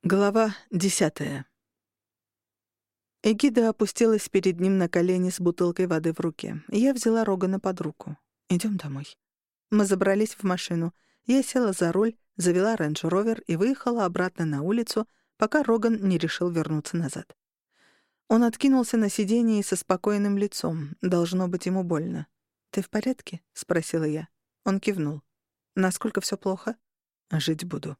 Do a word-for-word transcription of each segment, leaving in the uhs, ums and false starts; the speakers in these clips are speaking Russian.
Глава десятая. Эгида опустилась перед ним на колени с бутылкой воды в руке. Я взяла Рогана под руку. «Идём домой». Мы забрались в машину. Я села за руль, завела рейндж-ровер и выехала обратно на улицу, пока Роган не решил вернуться назад. Он откинулся на сиденье со спокойным лицом. Должно быть, ему больно. «Ты в порядке?» — спросила я. Он кивнул. «Насколько всё плохо?» «Жить буду».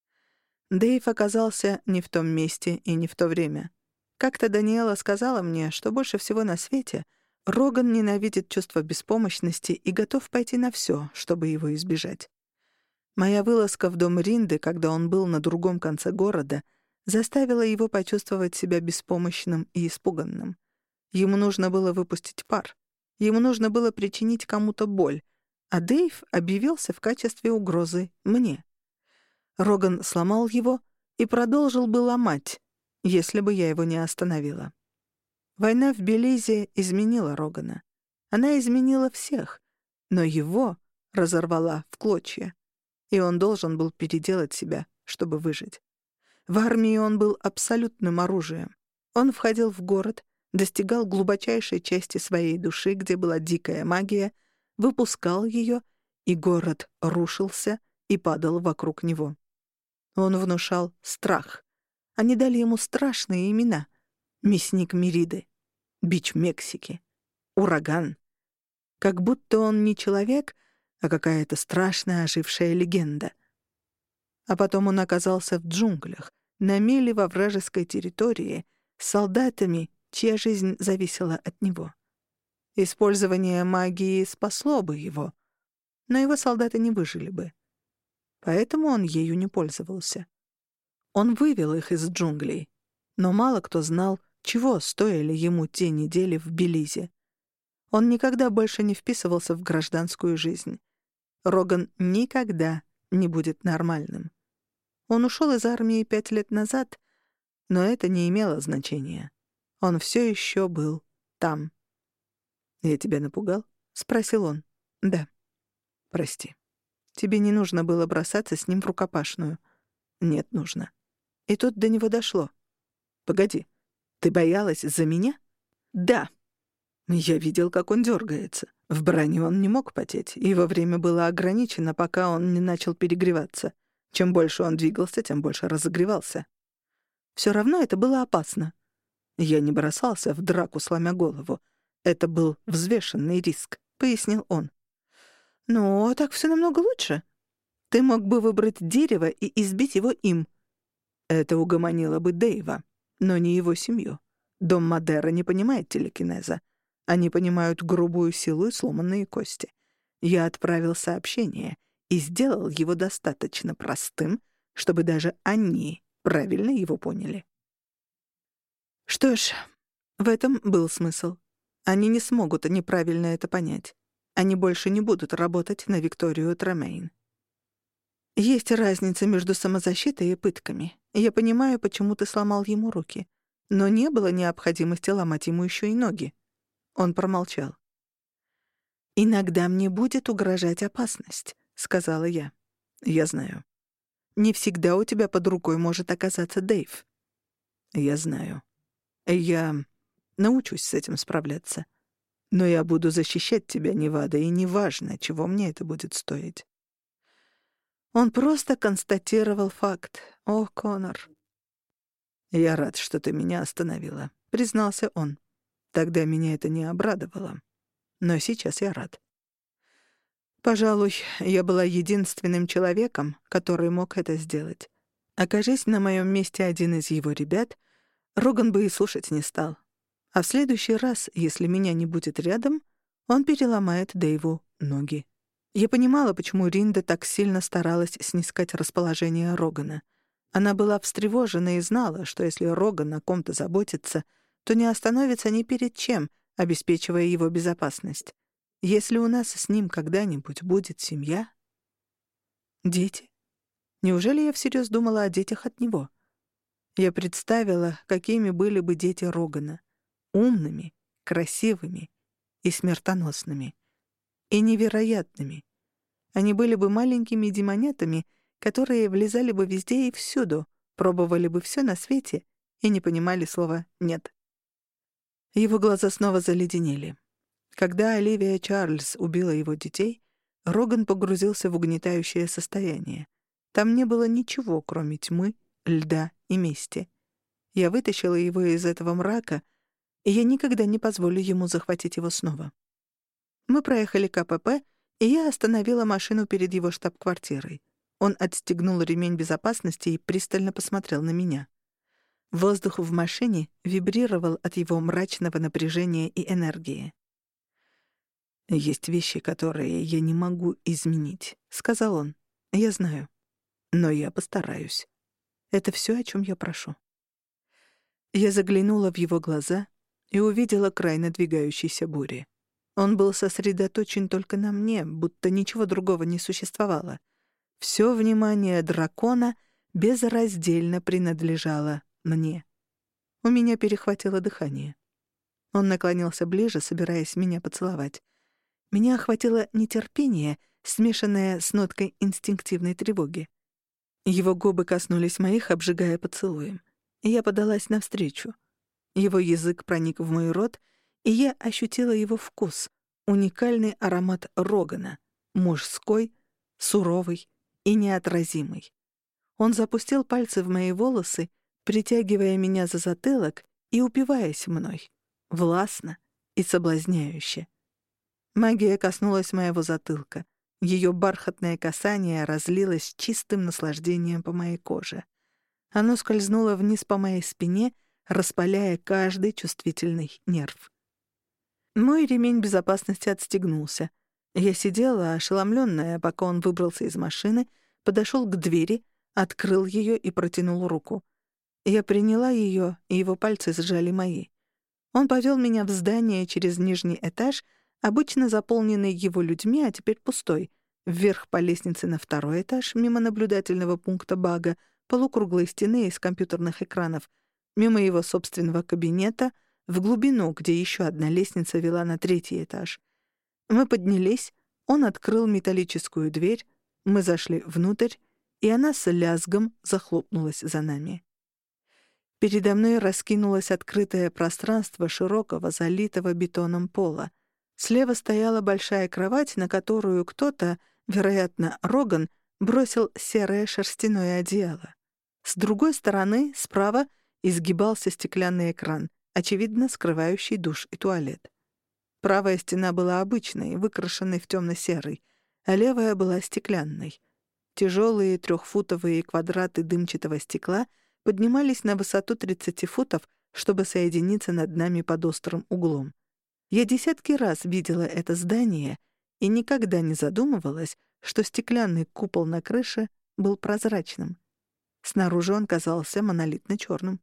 Дэйв оказался не в том месте и не в то время. Как-то Даниэла сказала мне, что больше всего на свете Роган ненавидит чувство беспомощности и готов пойти на всё, чтобы его избежать. Моя вылазка в дом Ринды, когда он был на другом конце города, заставила его почувствовать себя беспомощным и испуганным. Ему нужно было выпустить пар. Ему нужно было причинить кому-то боль, а Дэйв объявился в качестве угрозы мне. Роган сломал его и продолжил бы ломать, если бы я его не остановила. Война в Белизе изменила Рогана. Она изменила всех, но его разорвала в клочья, и он должен был переделать себя, чтобы выжить. В армии он был абсолютным оружием. Он входил в город, достигал глубочайшей части своей души, где была дикая магия, выпускал ее, и город рушился и падал вокруг него. Он внушал страх. Они дали ему страшные имена. Мясник Мериды, Бич Мексики, Ураган. Как будто он не человек, а какая-то страшная ожившая легенда. А потом он оказался в джунглях, на миле во вражеской территории, с солдатами, чья жизнь зависела от него. Использование магии спасло бы его, но его солдаты не выжили бы. Поэтому он ею не пользовался. Он вывел их из джунглей, но мало кто знал, чего стоили ему те недели в Белизе. Он никогда больше не вписывался в гражданскую жизнь. Роган никогда не будет нормальным. Он ушел из армии пять лет назад, но это не имело значения. Он все еще был там. «Я тебя напугал?» — спросил он. «Да». «Прости. Тебе не нужно было бросаться с ним в рукопашную». «Нет, нужно». И тут до него дошло. «Погоди, ты боялась за меня?» «Да». Я видел, как он дергается. В броне он не мог потеть, и его время было ограничено, пока он не начал перегреваться. Чем больше он двигался, тем больше разогревался. Все равно это было опасно. Я не бросался в драку, сломя голову. Это был взвешенный риск, пояснил он. «Ну, так все намного лучше. Ты мог бы выбрать дерево и избить его им». Это угомонило бы Дэйва, но не его семью. Дом Мадера не понимает телекинеза. Они понимают грубую силу и сломанные кости. Я отправил сообщение и сделал его достаточно простым, чтобы даже они правильно его поняли. Что ж, в этом был смысл. Они не смогут неправильно это понять. Они больше не будут работать на Викторию Тремейн. Есть разница между самозащитой и пытками. Я понимаю, почему ты сломал ему руки. Но не было необходимости ломать ему еще и ноги. Он промолчал. «Иногда мне будет угрожать опасность», — сказала я. «Я знаю. Не всегда у тебя под рукой может оказаться Дэйв». «Я знаю. Я научусь с этим справляться. Но я буду защищать тебя, Невада, и неважно, чего мне это будет стоить». Он просто констатировал факт. «О, Конор». «Я рад, что ты меня остановила», — признался он. Тогда меня это не обрадовало. Но сейчас я рад. Пожалуй, я была единственным человеком, который мог это сделать. Окажись на моем месте один из его ребят, Роган бы и слушать не стал. А в следующий раз, если меня не будет рядом, он переломает Дэйву ноги. Я понимала, почему Ринда так сильно старалась снискать расположение Рогана. Она была встревожена и знала, что если Роган о ком-то заботится, то не остановится ни перед чем, обеспечивая его безопасность. Если у нас с ним когда-нибудь будет семья... Дети? Неужели я всерьез думала о детях от него? Я представила, какими были бы дети Рогана. Умными, красивыми и смертоносными. И невероятными. Они были бы маленькими демонятами, которые влезали бы везде и всюду, пробовали бы все на свете и не понимали слова «нет». Его глаза снова заледенели. Когда Оливия Чарльз убила его детей, Роган погрузился в угнетающее состояние. Там не было ничего, кроме тьмы, льда и мести. Я вытащила его из этого мрака, и я никогда не позволю ему захватить его снова. Мы проехали КПП, и я остановила машину перед его штаб-квартирой. Он отстегнул ремень безопасности и пристально посмотрел на меня. Воздух в машине вибрировал от его мрачного напряжения и энергии. «Есть вещи, которые я не могу изменить», — сказал он. «Я знаю. Но я постараюсь. Это все, о чем я прошу». Я заглянула в его глаза и увидела край надвигающейся бури. Он был сосредоточен только на мне, будто ничего другого не существовало. Все внимание дракона безраздельно принадлежало мне. У меня перехватило дыхание. Он наклонился ближе, собираясь меня поцеловать. Меня охватило нетерпение, смешанное с ноткой инстинктивной тревоги. Его губы коснулись моих, обжигая поцелуем. Я подалась навстречу. Его язык проник в мой рот, и я ощутила его вкус, уникальный аромат Рогана, мужской, суровый и неотразимый. Он запустил пальцы в мои волосы, притягивая меня за затылок и упиваясь мной, властно и соблазняюще. Магия коснулась моего затылка. Ее бархатное касание разлилось чистым наслаждением по моей коже. Оно скользнуло вниз по моей спине, распаляя каждый чувствительный нерв. Мой ремень безопасности отстегнулся. Я сидела, ошеломленная, пока он выбрался из машины, подошел к двери, открыл ее и протянул руку. Я приняла ее, и его пальцы сжали мои. Он повел меня в здание через нижний этаж, обычно заполненный его людьми, а теперь пустой, вверх по лестнице на второй этаж, мимо наблюдательного пункта бага, полукруглой стены из компьютерных экранов, мимо его собственного кабинета, в глубину, где еще одна лестница вела на третий этаж. Мы поднялись, он открыл металлическую дверь, мы зашли внутрь, и она с лязгом захлопнулась за нами. Передо мной раскинулось открытое пространство широкого, залитого бетоном пола. Слева стояла большая кровать, на которую кто-то, вероятно, Роган, бросил серое шерстяное одеяло. С другой стороны, справа, изгибался стеклянный экран, очевидно, скрывающий душ и туалет. Правая стена была обычной, выкрашенной в темно-серый, а левая была стеклянной. Тяжелые трехфутовые квадраты дымчатого стекла поднимались на высоту тридцати футов, чтобы соединиться над нами под острым углом. Я десятки раз видела это здание и никогда не задумывалась, что стеклянный купол на крыше был прозрачным. Снаружи он казался монолитно-черным.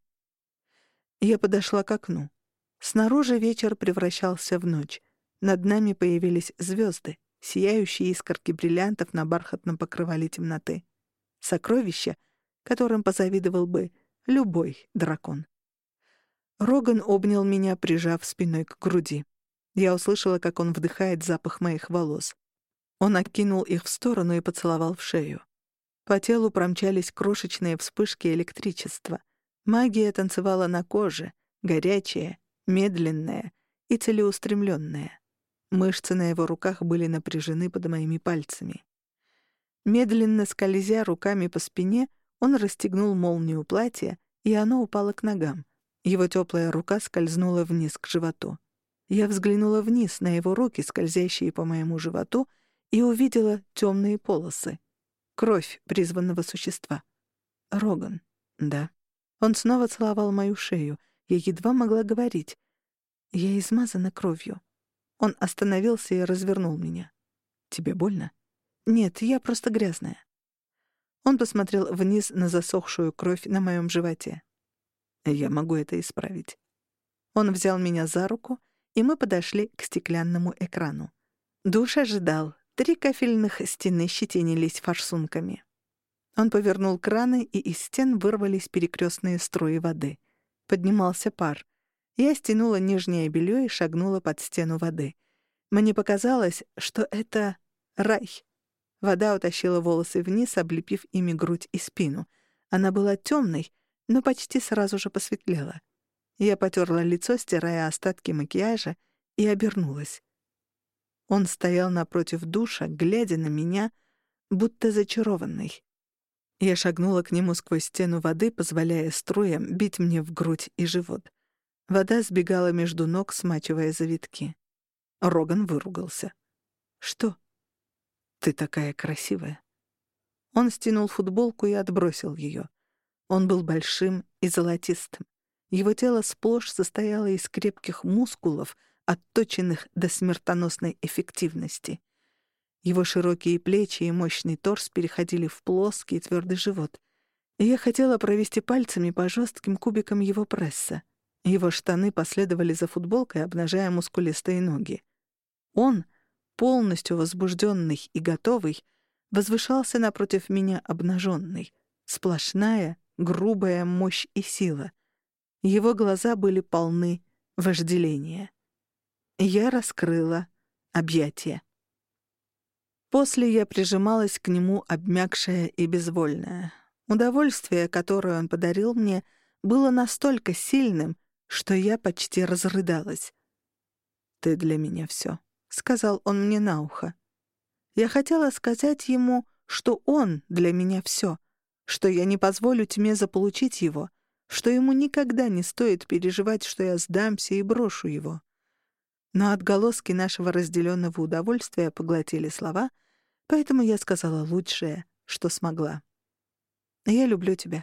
Я подошла к окну. Снаружи вечер превращался в ночь. Над нами появились звезды, сияющие искорки бриллиантов на бархатном покрывале темноты. Сокровища, которым позавидовал бы любой дракон. Роган обнял меня, прижав спиной к груди. Я услышала, как он вдыхает запах моих волос. Он окинул их в сторону и поцеловал в шею. По телу промчались крошечные вспышки электричества. Магия танцевала на коже, горячая, медленная и целеустремленная. Мышцы на его руках были напряжены под моими пальцами. Медленно скользя руками по спине, он расстегнул молнию платья, и оно упало к ногам. Его теплая рука скользнула вниз к животу. Я взглянула вниз на его руки, скользящие по моему животу, и увидела темные полосы. Кровь призванного существа. Роган. Да. Он снова целовал мою шею. Я едва могла говорить. Я измазана кровью. Он остановился и развернул меня. «Тебе больно?» «Нет, я просто грязная». Он посмотрел вниз на засохшую кровь на моем животе. «Я могу это исправить». Он взял меня за руку, и мы подошли к стеклянному экрану. Душ ожидал. Три кафельных стены щетинились форсунками. Он повернул краны, и из стен вырвались перекрестные струи воды. Поднимался пар. Я стянула нижнее белье и шагнула под стену воды. Мне показалось, что это рай. Вода утащила волосы вниз, облепив ими грудь и спину. Она была темной, но почти сразу же посветлело. Я потёрла лицо, стирая остатки макияжа, и обернулась. Он стоял напротив душа, глядя на меня, будто зачарованный. Я шагнула к нему сквозь стену воды, позволяя струям бить мне в грудь и живот. Вода сбегала между ног, смачивая завитки. Роган выругался. «Что?» «Ты такая красивая». Он стянул футболку и отбросил её. Он был большим и золотистым. Его тело сплошь состояло из крепких мускулов, отточенных до смертоносной эффективности. Его широкие плечи и мощный торс переходили в плоский твёрдый живот. И я хотела провести пальцами по жёстким кубикам его пресса. Его штаны последовали за футболкой, обнажая мускулистые ноги. Он, полностью возбуждённый и готовый, возвышался напротив меня обнажённый. Сплошная, грубая мощь и сила. Его глаза были полны вожделения. Я раскрыла объятия. После я прижималась к нему, обмякшая и безвольная. Удовольствие, которое он подарил мне, было настолько сильным, что я почти разрыдалась. «Ты для меня всё», — сказал он мне на ухо. Я хотела сказать ему, что он для меня всё, что я не позволю тьме заполучить его, что ему никогда не стоит переживать, что я сдамся и брошу его. Но отголоски нашего разделенного удовольствия поглотили слова, поэтому я сказала лучшее, что смогла. «Я люблю тебя».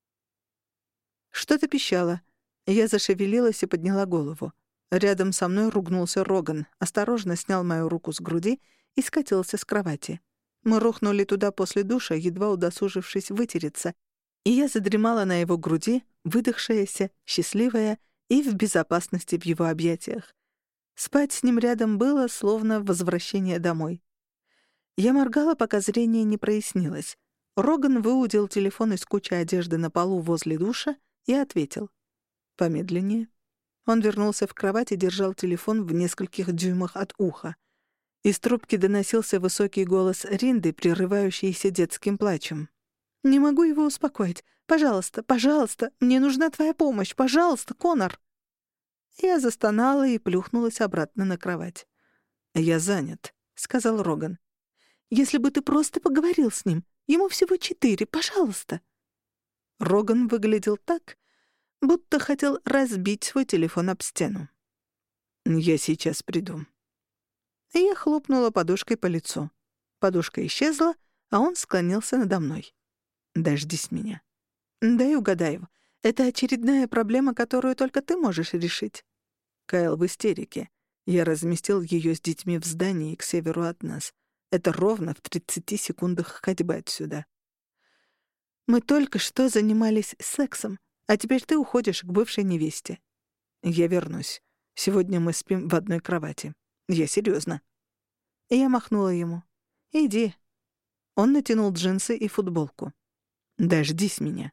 Что-то пищало. Я зашевелилась и подняла голову. Рядом со мной ругнулся Роган, осторожно снял мою руку с груди и скатился с кровати. Мы рухнули туда после душа, едва удосужившись вытереться, и я задремала на его груди, выдохшаяся, счастливая и в безопасности в его объятиях. Спать с ним рядом было словно возвращение домой. Я моргала, пока зрение не прояснилось. Роган выудил телефон из кучи одежды на полу возле душа и ответил. Помедленнее. Он вернулся в кровать и держал телефон в нескольких дюймах от уха. Из трубки доносился высокий голос Ринды, прерывающийся детским плачем. «Не могу его успокоить. Пожалуйста, пожалуйста, мне нужна твоя помощь. Пожалуйста, Конор!» Я застонала и плюхнулась обратно на кровать. «Я занят», — сказал Роган. «Если бы ты просто поговорил с ним. Ему всего четыре. Пожалуйста». Роган выглядел так, будто хотел разбить свой телефон об стену. «Я сейчас приду». И я хлопнула подушкой по лицу. Подушка исчезла, а он склонился надо мной. «Дождись меня». «Дай угадаю. Это очередная проблема, которую только ты можешь решить». Кайл в истерике. Я разместил её с детьми в здании к северу от нас. Это ровно в тридцати секундах ходьбы отсюда. «Мы только что занимались сексом, а теперь ты уходишь к бывшей невесте». «Я вернусь. Сегодня мы спим в одной кровати. Я серьёзно». И я махнула ему. «Иди». Он натянул джинсы и футболку. «Дождись меня».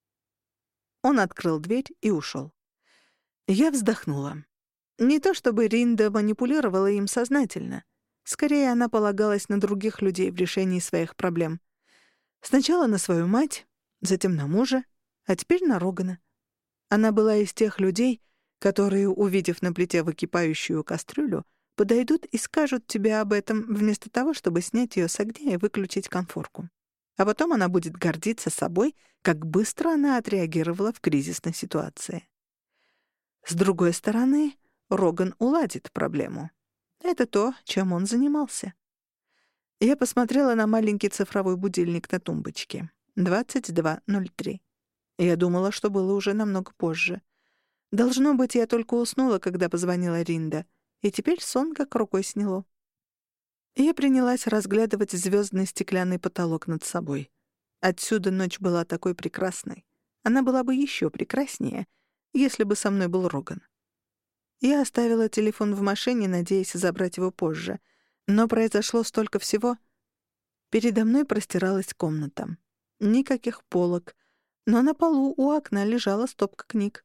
Он открыл дверь и ушёл. Я вздохнула. Не то чтобы Ринда манипулировала им сознательно. Скорее, она полагалась на других людей в решении своих проблем. Сначала на свою мать, затем на мужа, а теперь на Рогана. Она была из тех людей, которые, увидев на плите выкипающую кастрюлю, подойдут и скажут тебе об этом вместо того, чтобы снять её с огня и выключить конфорку. А потом она будет гордиться собой, как быстро она отреагировала в кризисной ситуации. С другой стороны, Роган уладит проблему. Это то, чем он занимался. Я посмотрела на маленький цифровой будильник на тумбочке. двадцать два ноль три. Я думала, что было уже намного позже. Должно быть, я только уснула, когда позвонила Ринда, и теперь сон как рукой сняло. Я принялась разглядывать звездный стеклянный потолок над собой. Отсюда ночь была такой прекрасной. Она была бы еще прекраснее, если бы со мной был Роган. Я оставила телефон в машине, надеясь забрать его позже. Но произошло столько всего. Передо мной простиралась комната. Никаких полок, но на полу у окна лежала стопка книг.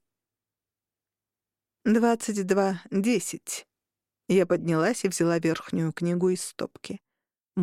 «Двадцать два десять». Я поднялась и взяла верхнюю книгу из стопки.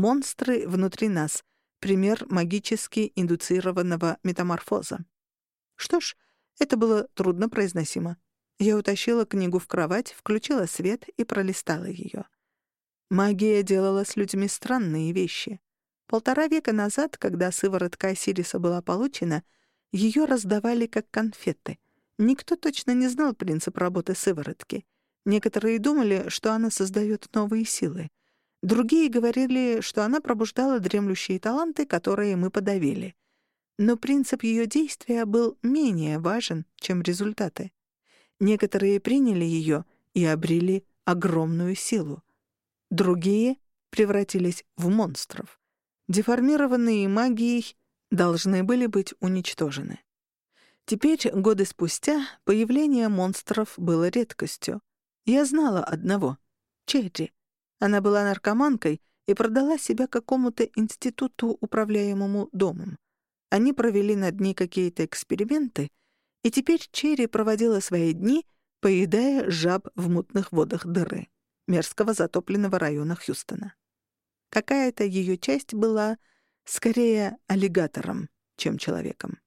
«Монстры внутри нас. Пример магически индуцированного метаморфоза». Что ж, это было трудно произносимо. Я утащила книгу в кровать, включила свет и пролистала ее. Магия делала с людьми странные вещи. Полтора века назад, когда сыворотка Осириса была получена, ее раздавали как конфеты. Никто точно не знал принцип работы сыворотки. Некоторые думали, что она создает новые силы. Другие говорили, что она пробуждала дремлющие таланты, которые мы подавили. Но принцип ее действия был менее важен, чем результаты. Некоторые приняли ее и обрели огромную силу. Другие превратились в монстров. Деформированные магией должны были быть уничтожены. Теперь, годы спустя, появление монстров было редкостью. Я знала одного — Черри. Она была наркоманкой и продала себя какому-то институту, управляемому домом. Они провели над ней какие-то эксперименты, и теперь Черри проводила свои дни, поедая жаб в мутных водах дыры, мерзкого затопленного района Хьюстона. Какая-то ее часть была скорее аллигатором, чем человеком.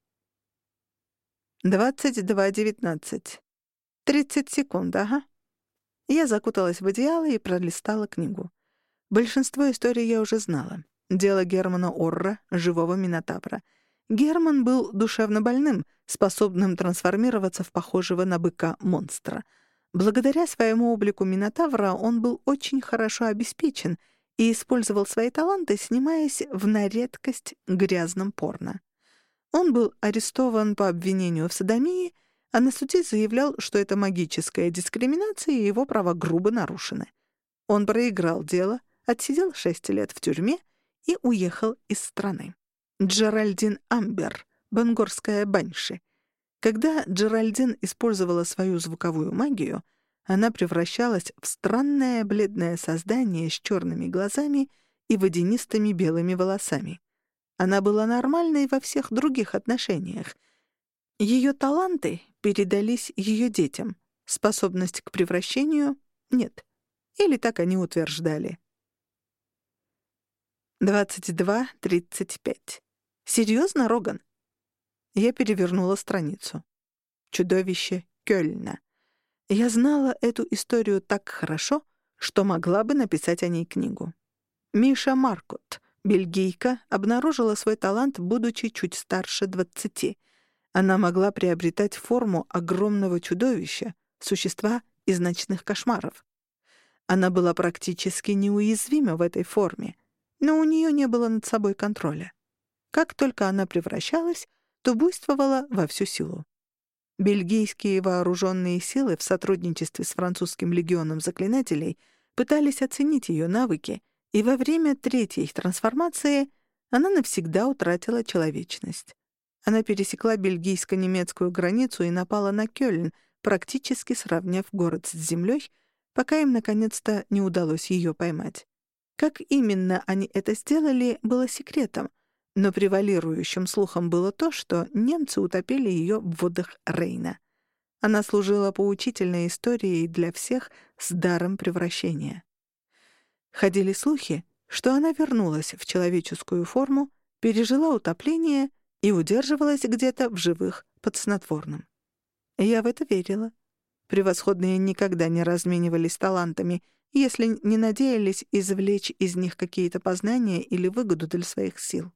двадцать два девятнадцать. тридцать секунд, ага. Я закуталась в одеяло и пролистала книгу. Большинство историй я уже знала. Дело Германа Орра, живого Минотавра. Герман был душевно больным, способным трансформироваться в похожего на быка монстра. Благодаря своему облику Минотавра он был очень хорошо обеспечен и использовал свои таланты, снимаясь в на редкость грязном порно. Он был арестован по обвинению в содомии, а на суде заявлял, что это магическая дискриминация и его права грубо нарушены. Он проиграл дело, отсидел шесть лет в тюрьме и уехал из страны. Джеральдин Амбер, бангорская банши. Когда Джеральдин использовала свою звуковую магию, она превращалась в странное бледное создание с черными глазами и водянистыми белыми волосами. Она была нормальной во всех других отношениях. Ее таланты передались ее детям. Способность к превращению — нет. Или так они утверждали. двадцать два тридцать пять. «Серьезно, Роган?» Я перевернула страницу. Чудовище Кёльна. Я знала эту историю так хорошо, что могла бы написать о ней книгу. Миша Маркот, бельгийка, обнаружила свой талант, будучи чуть старше двадцати. Она могла приобретать форму огромного чудовища, существа из ночных кошмаров. Она была практически неуязвима в этой форме, но у нее не было над собой контроля. Как только она превращалась, то буйствовала во всю силу. Бельгийские вооруженные силы в сотрудничестве с французским легионом заклинателей пытались оценить ее навыки, и во время третьей трансформации она навсегда утратила человечность. Она пересекла бельгийско-немецкую границу и напала на Кёльн, практически сравняв город с землей, пока им наконец-то не удалось ее поймать. Как именно они это сделали, было секретом, но превалирующим слухом было то, что немцы утопили ее в водах Рейна. Она служила поучительной историей для всех с даром превращения. Ходили слухи, что она вернулась в человеческую форму, пережила утопление и удерживалась где-то в живых под снотворным. Я в это верила. Превосходные никогда не разменивались талантами, если не надеялись извлечь из них какие-то познания или выгоду для своих сил.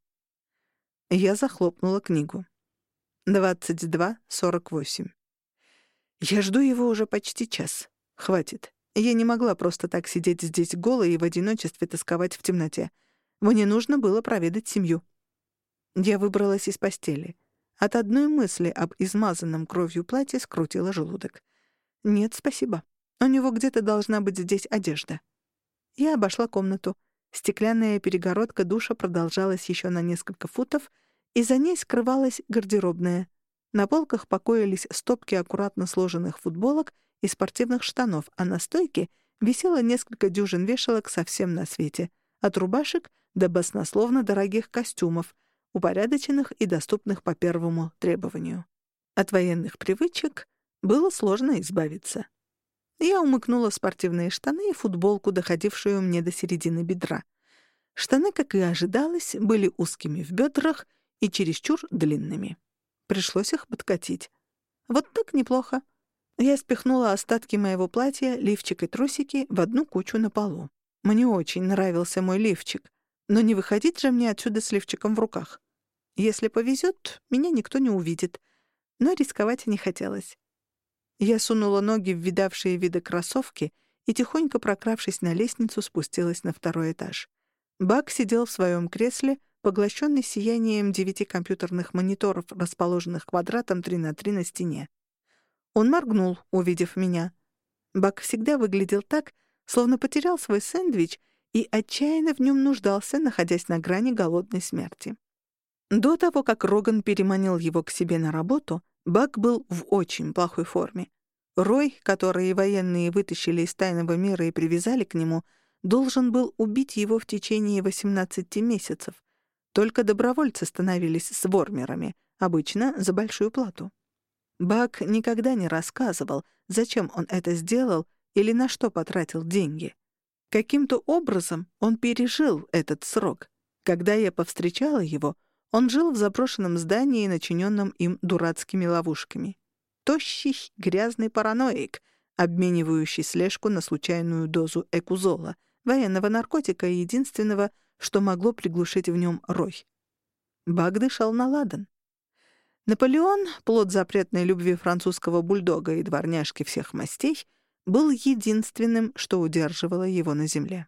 Я захлопнула книгу. двадцать два сорок восемь. Я жду его уже почти час. Хватит. Я не могла просто так сидеть здесь голой и в одиночестве тосковать в темноте. Мне нужно было проведать семью. Я выбралась из постели. От одной мысли об измазанном кровью платье скрутила желудок. Нет, спасибо. У него где-то должна быть здесь одежда. Я обошла комнату. Стеклянная перегородка душа продолжалась еще на несколько футов, и за ней скрывалась гардеробная. На полках покоились стопки аккуратно сложенных футболок и спортивных штанов, а на стойке висело несколько дюжин вешалок совсем на свете, от рубашек до баснословно дорогих костюмов, упорядоченных и доступных по первому требованию. От военных привычек было сложно избавиться. Я умыкнула спортивные штаны и футболку, доходившую мне до середины бедра. Штаны, как и ожидалось, были узкими в бедрах и чересчур длинными. Пришлось их подкатить. Вот так неплохо. Я спихнула остатки моего платья, лифчик и трусики в одну кучу на полу. Мне очень нравился мой лифчик, но не выходить же мне отсюда с лифчиком в руках. Если повезет, меня никто не увидит, но рисковать не хотелось. Я сунула ноги в видавшие виды кроссовки и, тихонько прокравшись на лестницу, спустилась на второй этаж. Бак сидел в своем кресле, поглощенный сиянием девяти компьютерных мониторов, расположенных квадратом три на три на стене. Он моргнул, увидев меня. Бак всегда выглядел так, словно потерял свой сэндвич и отчаянно в нем нуждался, находясь на грани голодной смерти. До того, как Роган переманил его к себе на работу, Бак был в очень плохой форме. Рой, который военные вытащили из тайного мира и привязали к нему, должен был убить его в течение восемнадцати месяцев. Только добровольцы становились свормерами, обычно за большую плату. Бак никогда не рассказывал, зачем он это сделал или на что потратил деньги. Каким-то образом он пережил этот срок. Когда я повстречала его, он жил в заброшенном здании, начиненном им дурацкими ловушками. Тощий, грязный параноик, обменивающий слежку на случайную дозу экузола, военного наркотика и единственного, что могло приглушить в нем рой. Бак дышал на ладан. Наполеон, плод запретной любви французского бульдога и дворняжки всех мастей, был единственным, что удерживало его на земле.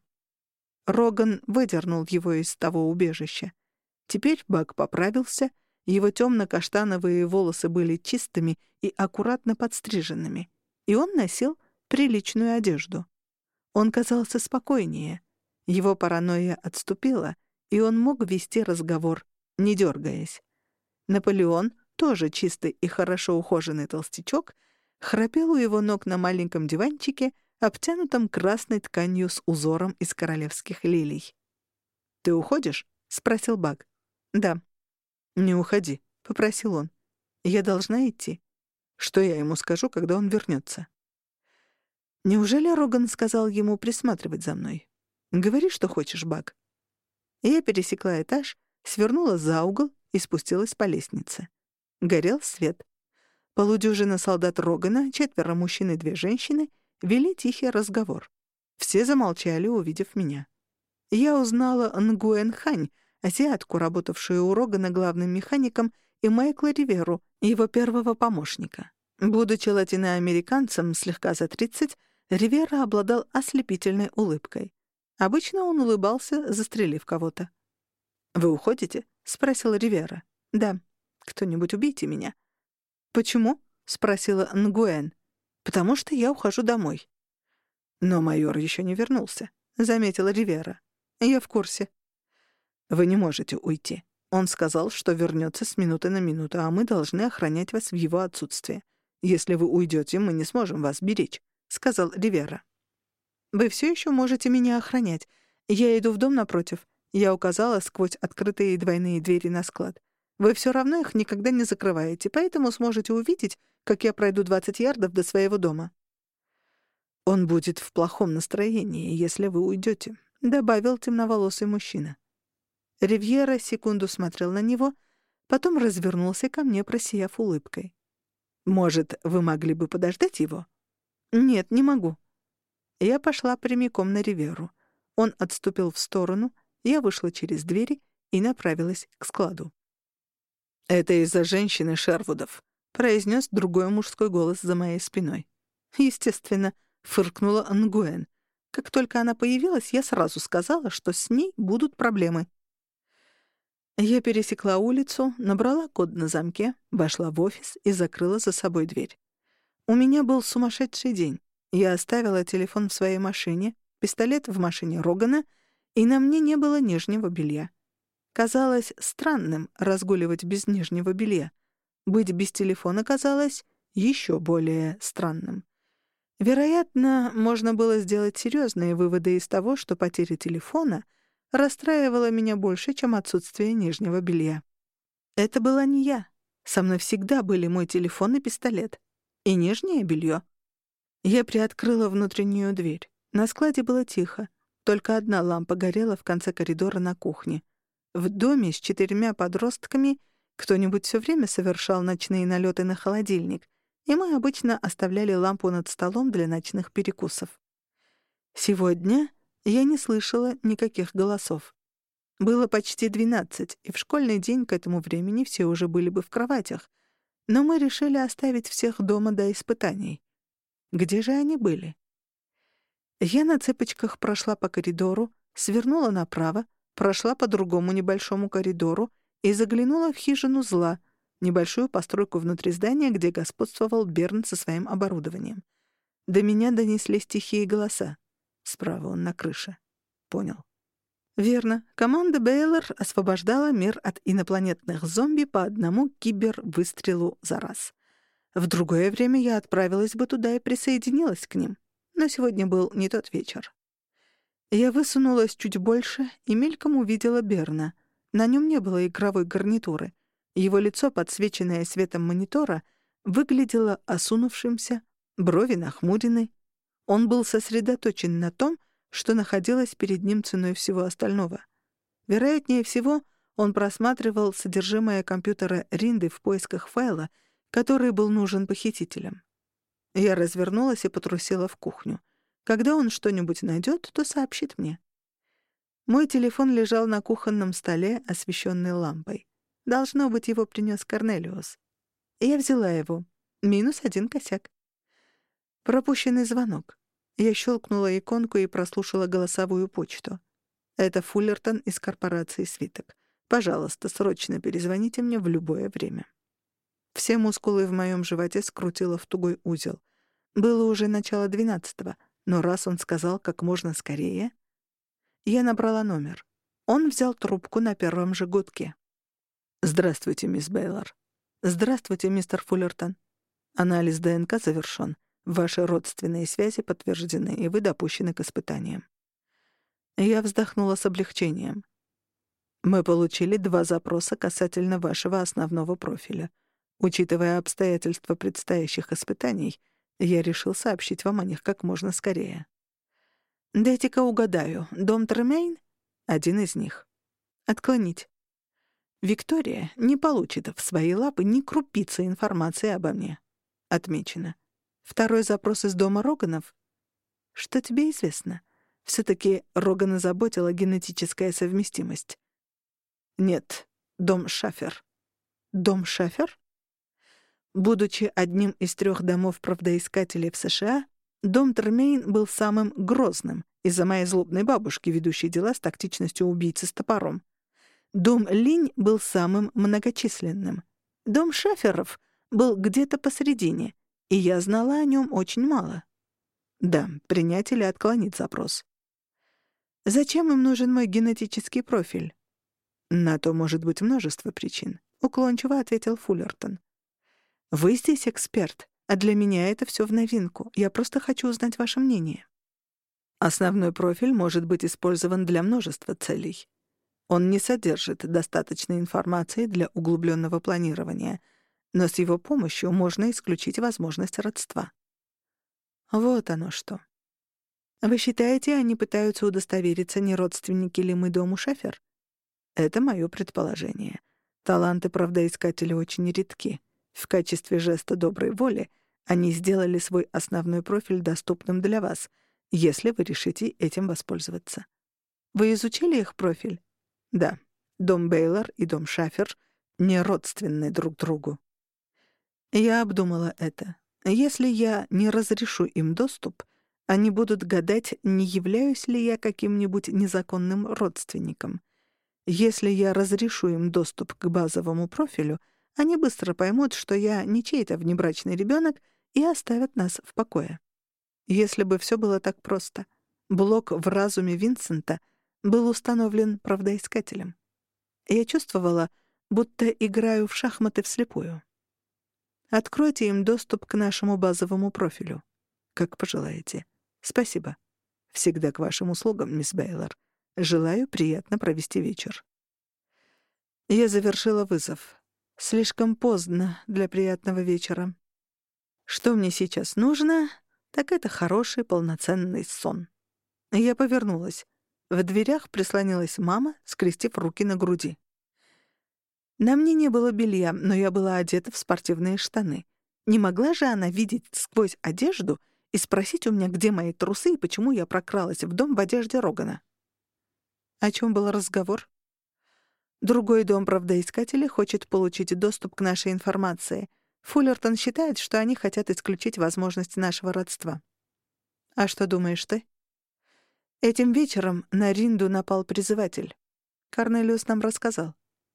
Роган выдернул его из того убежища. Теперь Бак поправился, его темно-каштановые волосы были чистыми и аккуратно подстриженными, и он носил приличную одежду. Он казался спокойнее. Его паранойя отступила, и он мог вести разговор, не дергаясь. Наполеон, тоже чистый и хорошо ухоженный толстячок, храпел у его ног на маленьком диванчике, обтянутом красной тканью с узором из королевских лилий. «Ты уходишь?» — спросил Бак. «Да». «Не уходи», — попросил он. «Я должна идти. Что я ему скажу, когда он вернется?» Неужели Роган сказал ему присматривать за мной? «Говори, что хочешь, Бак». Я пересекла этаж, свернула за угол и спустилась по лестнице. Горел свет. Полудюжина солдат Рогана, четверо мужчин и две женщины, вели тихий разговор. Все замолчали, увидев меня. Я узнала Нгуэн Хань, азиатку, работавшую у Рогана главным механиком, и Майкла Риверу, его первого помощника. Будучи латиноамериканцем слегка за тридцать, Ривера обладал ослепительной улыбкой. Обычно он улыбался, застрелив кого-то. «Вы уходите?» — спросила Ривера. «Да. Кто-нибудь убейте меня». «Почему?» — спросила Нгуэн. «Потому что я ухожу домой». «Но майор еще не вернулся», — заметила Ривера. «Я в курсе». «Вы не можете уйти. Он сказал, что вернется с минуты на минуту, а мы должны охранять вас в его отсутствие. Если вы уйдете, мы не сможем вас беречь», — сказал Ривера. «Вы все еще можете меня охранять. Я иду в дом напротив». Я указала сквозь открытые двойные двери на склад. «Вы все равно их никогда не закрываете, поэтому сможете увидеть, как я пройду двадцать ярдов до своего дома». «Он будет в плохом настроении, если вы уйдете», — добавил темноволосый мужчина. Ривьера секунду смотрел на него, потом развернулся ко мне, просияв улыбкой. «Может, вы могли бы подождать его?» «Нет, не могу». Я пошла прямиком на Риверу. Он отступил в сторону, я вышла через двери и направилась к складу. «Это из-за женщины Шервудов», — произнес другой мужской голос за моей спиной. «Естественно», — фыркнула Нгуэн. «Как только она появилась, я сразу сказала, что с ней будут проблемы». Я пересекла улицу, набрала код на замке, вошла в офис и закрыла за собой дверь. У меня был сумасшедший день. Я оставила телефон в своей машине, пистолет в машине Рогана, и на мне не было нижнего белья. Казалось странным разгуливать без нижнего белья. Быть без телефона казалось еще более странным. Вероятно, можно было сделать серьезные выводы из того, что потеря телефона расстраивала меня больше, чем отсутствие нижнего белья. Это была не я. Со мной всегда были мой телефон и пистолет. И нижнее белье. Я приоткрыла внутреннюю дверь. На складе было тихо. Только одна лампа горела в конце коридора на кухне. В доме с четырьмя подростками Кто-нибудь все время совершал ночные налеты на холодильник, и мы обычно оставляли лампу над столом для ночных перекусов. Сегодня я не слышала никаких голосов. Было почти двенадцать, и в школьный день к этому времени все уже были бы в кроватях, но мы решили оставить всех дома до испытаний. Где же они были? Я на цыпочках прошла по коридору, свернула направо, прошла по другому небольшому коридору и заглянула в хижину зла, небольшую постройку внутри здания, где господствовал Берн со своим оборудованием. До меня донеслись тихие голоса. Справа он на крыше. Понял. Верно. Команда Бейлор освобождала мир от инопланетных зомби по одному кибервыстрелу за раз. В другое время я отправилась бы туда и присоединилась к ним. Но сегодня был не тот вечер. Я высунулась чуть больше и мельком увидела Берна. На нем не было игровой гарнитуры. Его лицо, подсвеченное светом монитора, выглядело осунувшимся, брови нахмурены. Он был сосредоточен на том, что находилось перед ним ценой всего остального. Вероятнее всего, он просматривал содержимое компьютера Ринды в поисках файла, который был нужен похитителям. Я развернулась и потрусила в кухню. Когда он что-нибудь найдет, то сообщит мне. Мой телефон лежал на кухонном столе, освещенный лампой. Должно быть, его принес Корнелиус. Я взяла его. Минус один косяк. Пропущенный звонок. Я щелкнула иконку и прослушала голосовую почту. Это Фуллертон из корпорации «Свиток». Пожалуйста, срочно перезвоните мне в любое время. Все мускулы в моем животе скрутило в тугой узел. Было уже начало двенадцатого, но раз он сказал как можно скорее... Я набрала номер. Он взял трубку на первом же гудке. «Здравствуйте, мисс Бейлор». «Здравствуйте, мистер Фуллертон. Анализ ДНК завершён. Ваши родственные связи подтверждены, и вы допущены к испытаниям». Я вздохнула с облегчением. «Мы получили два запроса касательно вашего основного профиля. Учитывая обстоятельства предстоящих испытаний, я решил сообщить вам о них как можно скорее». «Дайте-ка угадаю. Дом Тремейн?» «Один из них». «Отклонить». «Виктория не получит в свои лапы ни крупицы информации обо мне». «Отмечено». «Второй запрос из дома Роганов?» «Что тебе известно? Все-таки Рогана заботила генетическая совместимость». «Нет, дом Шафер». «Дом Шафер?» Будучи одним из трех домов правдоискателей в США, дом Термейн был самым грозным из-за моей злобной бабушки, ведущей дела с тактичностью убийцы с топором. Дом Линь был самым многочисленным. Дом Шаферов был где-то посередине, и я знала о нем очень мало. Да, принять или отклонить запрос. Зачем им нужен мой генетический профиль? На то может быть множество причин, уклончиво ответил Фуллертон. Вы здесь эксперт, а для меня это все в новинку. Я просто хочу узнать ваше мнение. Основной профиль может быть использован для множества целей. Он не содержит достаточной информации для углубленного планирования, но с его помощью можно исключить возможность родства. Вот оно что. Вы считаете, они пытаются удостовериться, не родственники ли мы дому Шафер? Это мое предположение. Таланты правдоискателя очень редки. В качестве жеста доброй воли они сделали свой основной профиль доступным для вас, если вы решите этим воспользоваться. Вы изучили их профиль? Да. Дом Бейлор и дом Шафер не родственны друг другу. Я обдумала это. Если я не разрешу им доступ, они будут гадать, не являюсь ли я каким-нибудь незаконным родственником. Если я разрешу им доступ к базовому профилю, они быстро поймут, что я не чей-то внебрачный ребенок, и оставят нас в покое. Если бы все было так просто. Блок в разуме Винсента был установлен правдоискателем. Я чувствовала, будто играю в шахматы вслепую. Откройте им доступ к нашему базовому профилю. Как пожелаете. Спасибо. Всегда к вашим услугам, мисс Бейлор. Желаю приятно провести вечер. Я завершила вызов. Слишком поздно для приятного вечера. Что мне сейчас нужно, так это хороший полноценный сон. Я повернулась. В дверях прислонилась мама, скрестив руки на груди. На мне не было белья, но я была одета в спортивные штаны. Не могла же она видеть сквозь одежду и спросить у меня, где мои трусы и почему я прокралась в дом в одежде Рогана? О чем был разговор? Другой дом правдоискателей хочет получить доступ к нашей информации. Фуллертон считает, что они хотят исключить возможность нашего родства. А что думаешь ты? Этим вечером на Ринду напал призыватель. Корнелиус нам рассказал.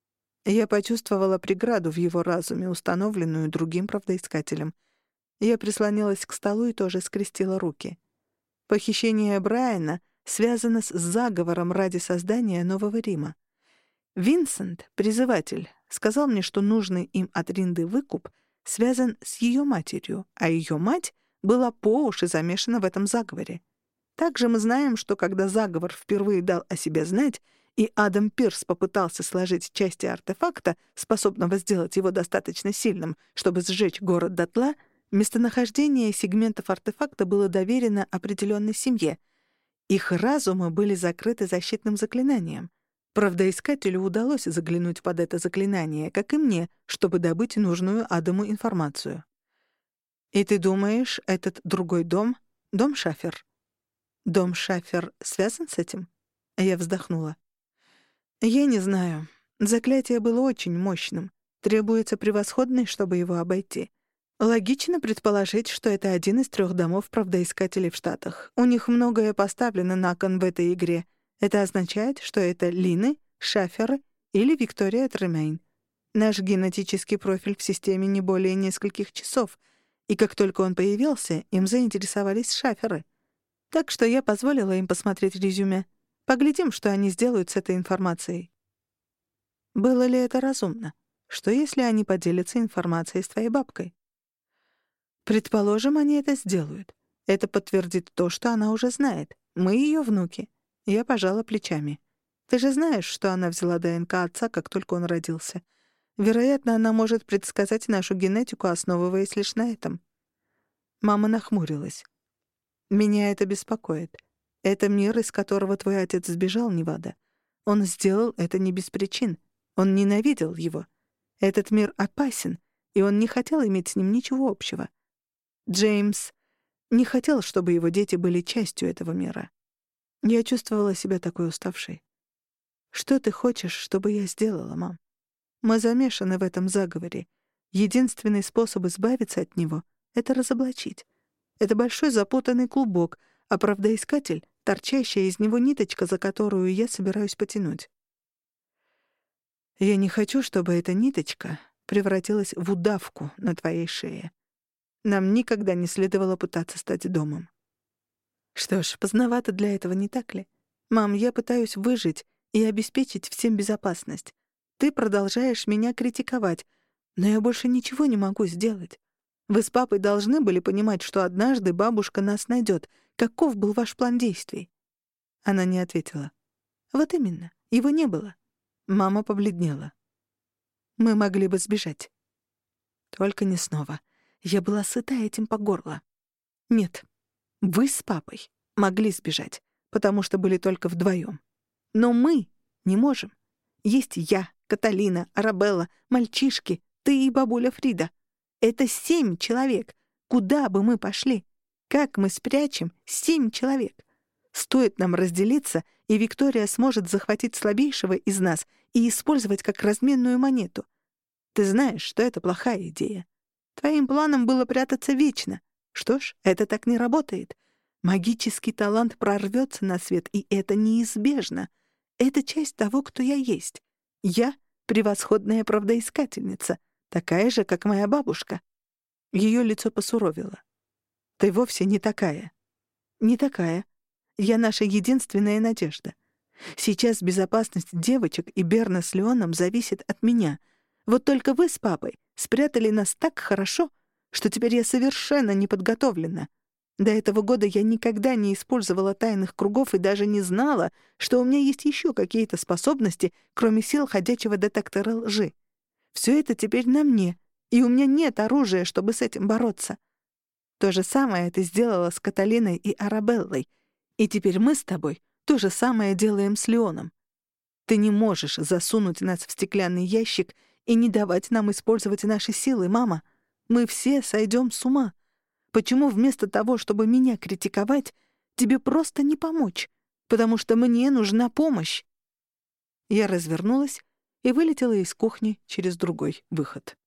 Я почувствовала преграду в его разуме, установленную другим правдоискателем. Я прислонилась к столу и тоже скрестила руки. Похищение Брайана связано с заговором ради создания Нового Рима. Винсент, призыватель, сказал мне, что нужный им от Ринды выкуп связан с ее матерью, а ее мать была по уши замешана в этом заговоре. Также мы знаем, что когда заговор впервые дал о себе знать, и Адам Пирс попытался сложить части артефакта, способного сделать его достаточно сильным, чтобы сжечь город дотла, местонахождение сегментов артефакта было доверено определенной семье. Их разумы были закрыты защитным заклинанием. Правдоискателю удалось заглянуть под это заклинание, как и мне, чтобы добыть нужную Адаму информацию. «И ты думаешь, этот другой дом — дом Шафер?» «Дом Шафер связан с этим?» Я вздохнула. «Я не знаю. Заклятие было очень мощным. Требуется превосходный, чтобы его обойти. Логично предположить, что это один из трех домов правдоискателей в Штатах. У них многое поставлено на кон в этой игре. Это означает, что это Лины, Шаферы или Виктория Тремейн. Наш генетический профиль в системе не более нескольких часов, и как только он появился, им заинтересовались Шаферы. Так что я позволила им посмотреть резюме. Поглядим, что они сделают с этой информацией». «Было ли это разумно? Что, если они поделятся информацией с твоей бабкой?» «Предположим, они это сделают. Это подтвердит то, что она уже знает. Мы ее внуки». Я пожала плечами. «Ты же знаешь, что она взяла ДНК отца, как только он родился. Вероятно, она может предсказать нашу генетику, основываясь лишь на этом». Мама нахмурилась. «Меня это беспокоит. Это мир, из которого твой отец сбежал, Невада. Он сделал это не без причин. Он ненавидел его. Этот мир опасен, и он не хотел иметь с ним ничего общего. Джеймс не хотел, чтобы его дети были частью этого мира. Я чувствовала себя такой уставшей. Что ты хочешь, чтобы я сделала, мам? Мы замешаны в этом заговоре. Единственный способ избавиться от него — это разоблачить. Это большой запутанный клубок, а правдоискатель — торчащая из него ниточка, за которую я собираюсь потянуть. Я не хочу, чтобы эта ниточка превратилась в удавку на твоей шее. Нам никогда не следовало пытаться стать домом. Что ж, поздновато для этого, не так ли? Мам, я пытаюсь выжить и обеспечить всем безопасность. Ты продолжаешь меня критиковать, но я больше ничего не могу сделать. Вы с папой должны были понимать, что однажды бабушка нас найдет. Каков был ваш план действий?» Она не ответила. «Вот именно. Его не было». Мама побледнела. «Мы могли бы сбежать». «Только не снова. Я была сыта этим по горло». «Нет, вы с папой могли сбежать, потому что были только вдвоем. Но мы не можем. Есть я, Каталина, Арабелла, мальчишки, ты и бабуля Фрида. Это семь человек. Куда бы мы пошли? Как мы спрячем семь человек? Стоит нам разделиться, и Виктория сможет захватить слабейшего из нас и использовать как разменную монету. Ты знаешь, что это плохая идея. Твоим планом было прятаться вечно. Что ж, это так не работает. Магический талант прорвется на свет, и это неизбежно. Это часть того, кто я есть. Я — превосходная правдоискательница, такая же, как моя бабушка. Ее лицо посуровило. Ты вовсе не такая. Не такая. Я наша единственная надежда. Сейчас безопасность девочек и Берна с Леоном зависит от меня. Вот только вы с папой спрятали нас так хорошо, что теперь я совершенно не подготовлена. До этого года я никогда не использовала тайных кругов и даже не знала, что у меня есть еще какие-то способности, кроме сил ходячего детектора лжи. Все это теперь на мне, и у меня нет оружия, чтобы с этим бороться. То же самое ты сделала с Каталиной и Арабеллой, и теперь мы с тобой то же самое делаем с Леоном. Ты не можешь засунуть нас в стеклянный ящик и не давать нам использовать наши силы, мама. Мы все сойдем с ума. Почему вместо того, чтобы меня критиковать, тебе просто не помочь? Потому что мне нужна помощь». Я развернулась и вылетела из кухни через другой выход.